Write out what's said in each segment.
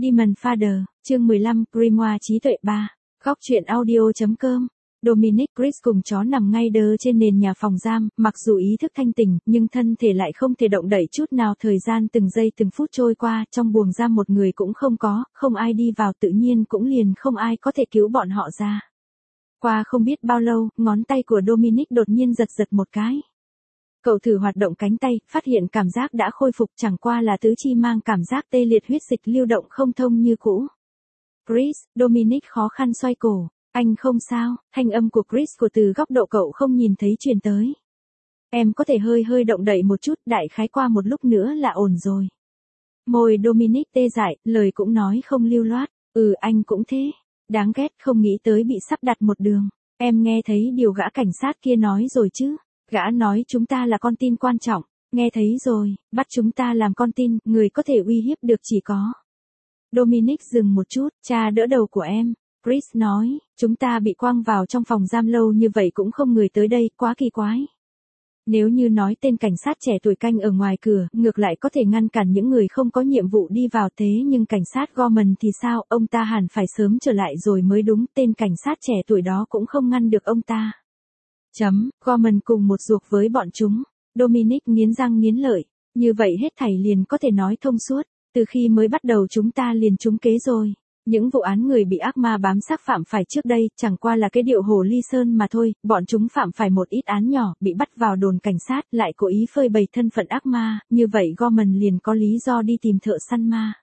Demon Father, chương 15, Grimoire trí tuệ 3. Góc truyện audio.com. Dominic Chris cùng chó nằm ngay đơ trên nền nhà phòng giam, mặc dù ý thức thanh tỉnh, nhưng thân thể lại không thể động đậy chút nào. Thời gian từng giây từng phút trôi qua, trong buồng giam một người cũng không có, không ai đi vào, tự nhiên cũng liền không ai có thể cứu bọn họ ra. Qua không biết bao lâu, ngón tay của Dominic đột nhiên giật giật một cái. Cậu thử hoạt động cánh tay, phát hiện cảm giác đã khôi phục, chẳng qua là tứ chi mang cảm giác tê liệt, huyết dịch lưu động không thông như cũ. Chris, Dominic khó khăn xoay cổ. Anh không sao, thanh âm của Chris của từ góc độ cậu không nhìn thấy truyền tới. Em có thể hơi động đậy một chút, đại khái qua một lúc nữa là ổn rồi. Môi Dominic tê dại, lời cũng nói không lưu loát. Anh cũng thế. Đáng ghét, không nghĩ tới bị sắp đặt một đường. Em nghe thấy điều gã cảnh sát kia nói rồi chứ. Gã nói chúng ta là con tin quan trọng. Nghe thấy rồi, bắt chúng ta làm con tin, người có thể uy hiếp được chỉ có. Dominic dừng một chút, cha đỡ đầu của em. Chris nói, chúng ta bị quăng vào trong phòng giam lâu như vậy cũng không người tới đây, quá kỳ quái. Nếu như nói tên cảnh sát trẻ tuổi canh ở ngoài cửa, ngược lại có thể ngăn cản những người không có nhiệm vụ đi vào, thế nhưng cảnh sát Gorman thì sao, ông ta hẳn phải sớm trở lại rồi mới đúng, tên cảnh sát trẻ tuổi đó cũng không ngăn được ông ta. Gorman cùng một ruột với bọn chúng. Dominic nghiến răng nghiến lợi, như vậy hết thảy liền có thể nói thông suốt, từ khi mới bắt đầu chúng ta liền trúng kế rồi. Những vụ án người bị ác ma bám xác phạm phải trước đây, chẳng qua là cái điệu hồ ly sơn mà thôi, bọn chúng phạm phải một ít án nhỏ, bị bắt vào đồn cảnh sát, lại cố ý phơi bày thân phận ác ma, như vậy Gorman liền có lý do đi tìm thợ săn ma.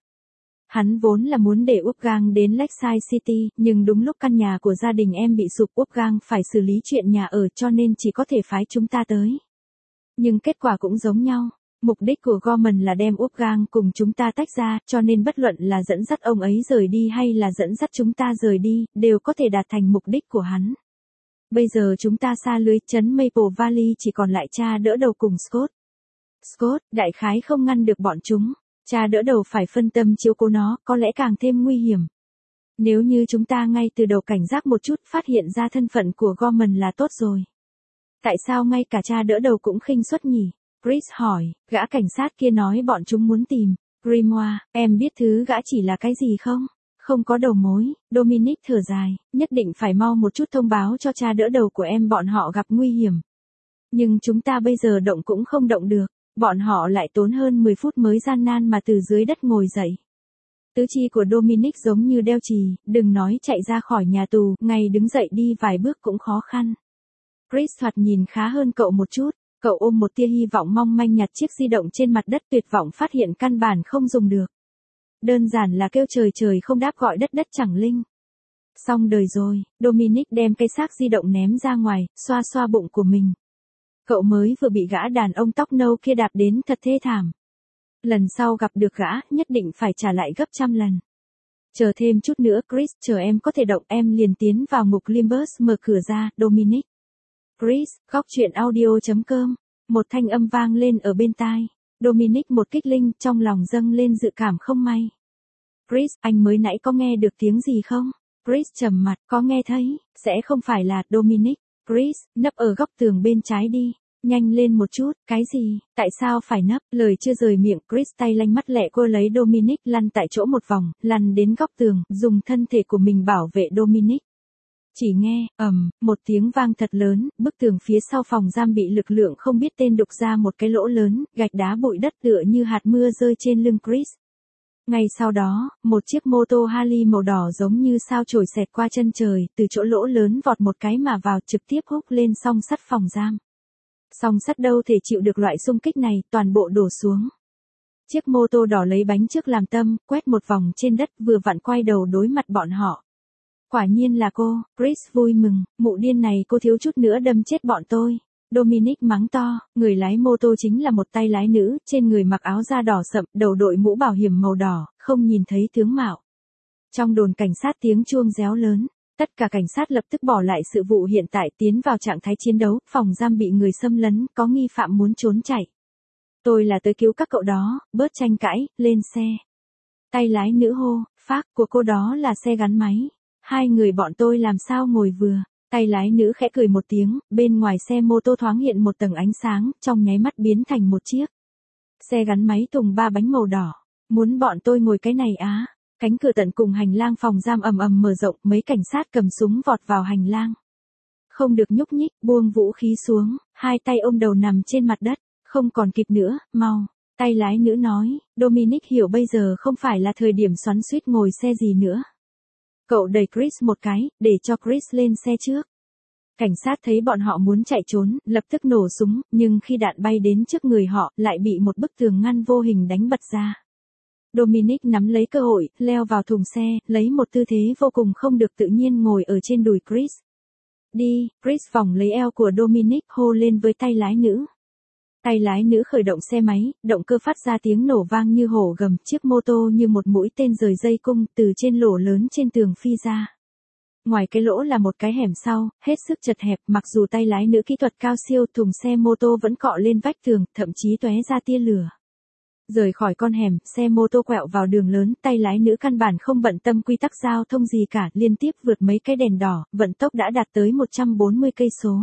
Hắn vốn là muốn để Wolfgang đến Lakeside City, nhưng đúng lúc căn nhà của gia đình em bị sụp, Wolfgang phải xử lý chuyện nhà ở cho nên chỉ có thể phái chúng ta tới. Nhưng kết quả cũng giống nhau. Mục đích của Gorman là đem Wolfgang cùng chúng ta tách ra, cho nên bất luận là dẫn dắt ông ấy rời đi hay là dẫn dắt chúng ta rời đi, đều có thể đạt thành mục đích của hắn. Bây giờ chúng ta xa lưới, trấn Maple Valley chỉ còn lại cha đỡ đầu cùng Scott. Scott, đại khái không ngăn được bọn chúng. Cha đỡ đầu phải phân tâm chiếu cố nó, có lẽ càng thêm nguy hiểm. Nếu như chúng ta ngay từ đầu cảnh giác một chút, phát hiện ra thân phận của Gorman là tốt rồi. Tại sao ngay cả cha đỡ đầu cũng khinh suất nhỉ? Chris hỏi, gã cảnh sát kia nói bọn chúng muốn tìm Grimoire, em biết thứ gã chỉ là cái gì không? Không có đầu mối. Dominic thở dài, nhất định phải mau một chút thông báo cho cha đỡ đầu của em, bọn họ gặp nguy hiểm. Nhưng chúng ta bây giờ động cũng không động được, bọn họ lại tốn hơn 10 phút mới gian nan mà từ dưới đất ngồi dậy. Tứ chi của Dominic giống như đeo chì, đừng nói chạy ra khỏi nhà tù, ngay đứng dậy đi vài bước cũng khó khăn. Chris thoạt nhìn khá hơn cậu một chút. Cậu ôm một tia hy vọng mong manh nhặt chiếc di động trên mặt đất, tuyệt vọng phát hiện căn bản không dùng được. Đơn giản là kêu trời trời không đáp, gọi đất đất chẳng linh. Xong đời rồi, Dominic đem cây xác di động ném ra ngoài, xoa xoa bụng của mình. Cậu mới vừa bị gã đàn ông tóc nâu kia đạp đến thật thê thảm. Lần sau gặp được gã, nhất định phải trả lại gấp trăm lần. Chờ thêm chút nữa Chris, chờ em có thể động em liền tiến vào ngục Limbus, mở cửa ra, Dominic. Chris, góc truyện audio.com. Một thanh âm vang lên ở bên tai. Dominic một kích linh, trong lòng dâng lên dự cảm không may. Chris, anh mới nãy có nghe được tiếng gì không? Chris trầm mặt, có nghe thấy, sẽ không phải là Dominic. Chris, nấp ở góc tường bên trái đi. Nhanh lên một chút, cái gì, tại sao phải nấp? Lời chưa rời miệng, Chris tay lanh mắt lẹ cô lấy Dominic lăn tại chỗ một vòng, lăn đến góc tường, dùng thân thể của mình bảo vệ Dominic. Chỉ nghe, một tiếng vang thật lớn, bức tường phía sau phòng giam bị lực lượng không biết tên đục ra một cái lỗ lớn, gạch đá bụi đất tựa như hạt mưa rơi trên lưng Chris. Ngay sau đó, một chiếc mô tô Harley màu đỏ giống như sao chổi xẹt qua chân trời, từ chỗ lỗ lớn vọt một cái mà vào, trực tiếp húc lên song sắt phòng giam. Song sắt đâu thể chịu được loại xung kích này, toàn bộ đổ xuống. Chiếc mô tô đỏ lấy bánh trước làm tâm, quét một vòng trên đất, vừa vặn quay đầu đối mặt bọn họ. Quả nhiên là cô, Chris vui mừng, mụ điên này cô thiếu chút nữa đâm chết bọn tôi. Dominic mắng to, người lái mô tô chính là một tay lái nữ, trên người mặc áo da đỏ sậm, đầu đội mũ bảo hiểm màu đỏ, không nhìn thấy tướng mạo. Trong đồn cảnh sát tiếng chuông réo lớn, tất cả cảnh sát lập tức bỏ lại sự vụ hiện tại, tiến vào trạng thái chiến đấu, phòng giam bị người xâm lấn, có nghi phạm muốn trốn chạy. Tôi là tới cứu các cậu đó, bớt tranh cãi, lên xe. Tay lái nữ hô, phác của cô đó là xe gắn máy. Hai người bọn tôi làm sao ngồi vừa. Tay lái nữ khẽ cười một tiếng, bên ngoài xe mô tô thoáng hiện một tầng ánh sáng, trong nháy mắt biến thành một chiếc xe gắn máy tùng 3 bánh màu đỏ. Muốn bọn tôi ngồi cái này á? Cánh cửa tận cùng hành lang phòng giam ầm ầm mở rộng, mấy cảnh sát cầm súng vọt vào hành lang. Không được nhúc nhích, buông vũ khí xuống, hai tay ôm đầu nằm trên mặt đất, không còn kịp nữa, mau. Tay lái nữ nói, Dominic hiểu bây giờ không phải là thời điểm xoắn xuýt ngồi xe gì nữa. Cậu đẩy Chris một cái, để cho Chris lên xe trước. Cảnh sát thấy bọn họ muốn chạy trốn, lập tức nổ súng, nhưng khi đạn bay đến trước người họ, lại bị một bức tường ngăn vô hình đánh bật ra. Dominic nắm lấy cơ hội, leo vào thùng xe, lấy một tư thế vô cùng không được tự nhiên ngồi ở trên đùi Chris. Đi, Chris vòng lấy eo của Dominic hô lên với tay lái nữ. Tay lái nữ khởi động xe máy, động cơ phát ra tiếng nổ vang như hổ gầm, chiếc mô tô như một mũi tên rời dây cung từ trên lỗ lớn trên tường phi ra. Ngoài cái lỗ là một cái hẻm sau, hết sức chật hẹp, mặc dù tay lái nữ kỹ thuật cao siêu, thùng xe mô tô vẫn cọ lên vách tường, thậm chí tóe ra tia lửa. Rời khỏi con hẻm, xe mô tô quẹo vào đường lớn, tay lái nữ căn bản không bận tâm quy tắc giao thông gì cả, liên tiếp vượt mấy cái đèn đỏ, vận tốc đã đạt tới 140 cây số.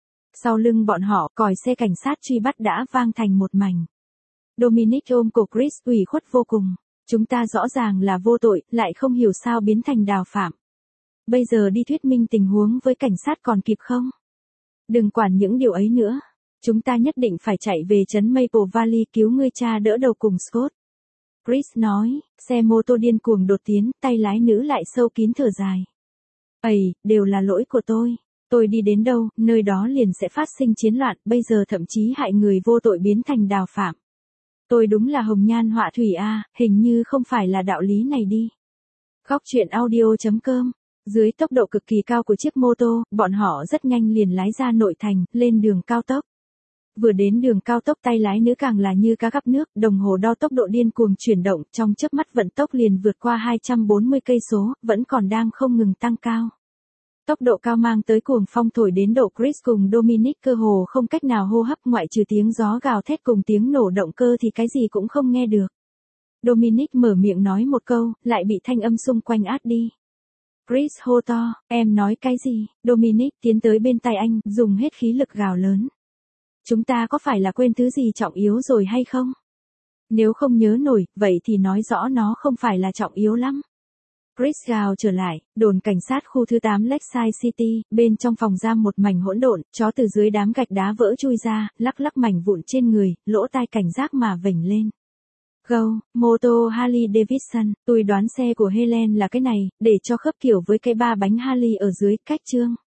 Sau lưng bọn họ, còi xe cảnh sát truy bắt đã vang thành một mảnh. Dominic ôm cổ Chris ủy khuất vô cùng. Chúng ta rõ ràng là vô tội, lại không hiểu sao biến thành đào phạm. Bây giờ đi thuyết minh tình huống với cảnh sát còn kịp không? Đừng quản những điều ấy nữa. Chúng ta nhất định phải chạy về trấn Maple Valley cứu ngươi cha đỡ đầu cùng Scott. Chris nói, xe mô tô điên cuồng đột tiến, tay lái nữ lại sâu kín thở dài. Ây, đều là lỗi của tôi. Tôi đi đến đâu, nơi đó liền sẽ phát sinh chiến loạn, bây giờ thậm chí hại người vô tội biến thành đào phạm. Tôi đúng là hồng nhan họa thủy a, hình như không phải là đạo lý này đi. Góc truyện audio.com. Dưới tốc độ cực kỳ cao của chiếc mô tô, bọn họ rất nhanh liền lái ra nội thành, lên đường cao tốc. Vừa đến đường cao tốc, tay lái nữ càng là như cá gắp nước, đồng hồ đo tốc độ điên cuồng chuyển động, trong chớp mắt vận tốc liền vượt qua 240 cây số, vẫn còn đang không ngừng tăng cao. Tốc độ cao mang tới cuồng phong thổi đến độ Chris cùng Dominic cơ hồ không cách nào hô hấp, ngoại trừ tiếng gió gào thét cùng tiếng nổ động cơ thì cái gì cũng không nghe được. Dominic mở miệng nói một câu, lại bị thanh âm xung quanh át đi. Chris hô to, em nói cái gì? Dominic tiến tới bên tai anh, dùng hết khí lực gào lớn. Chúng ta có phải là quên thứ gì trọng yếu rồi hay không? Nếu không nhớ nổi, vậy thì nói rõ nó không phải là trọng yếu lắm. Chris gào trở lại, đồn cảnh sát khu thứ 8 Lakeside City, bên trong phòng giam một mảnh hỗn độn, chó từ dưới đám gạch đá vỡ chui ra, lắc lắc mảnh vụn trên người, lỗ tai cảnh giác mà vểnh lên. Go, mô tô Harley Davidson, tôi đoán xe của Helen là cái này, để cho khớp kiểu với cái ba bánh Harley ở dưới, cách chương.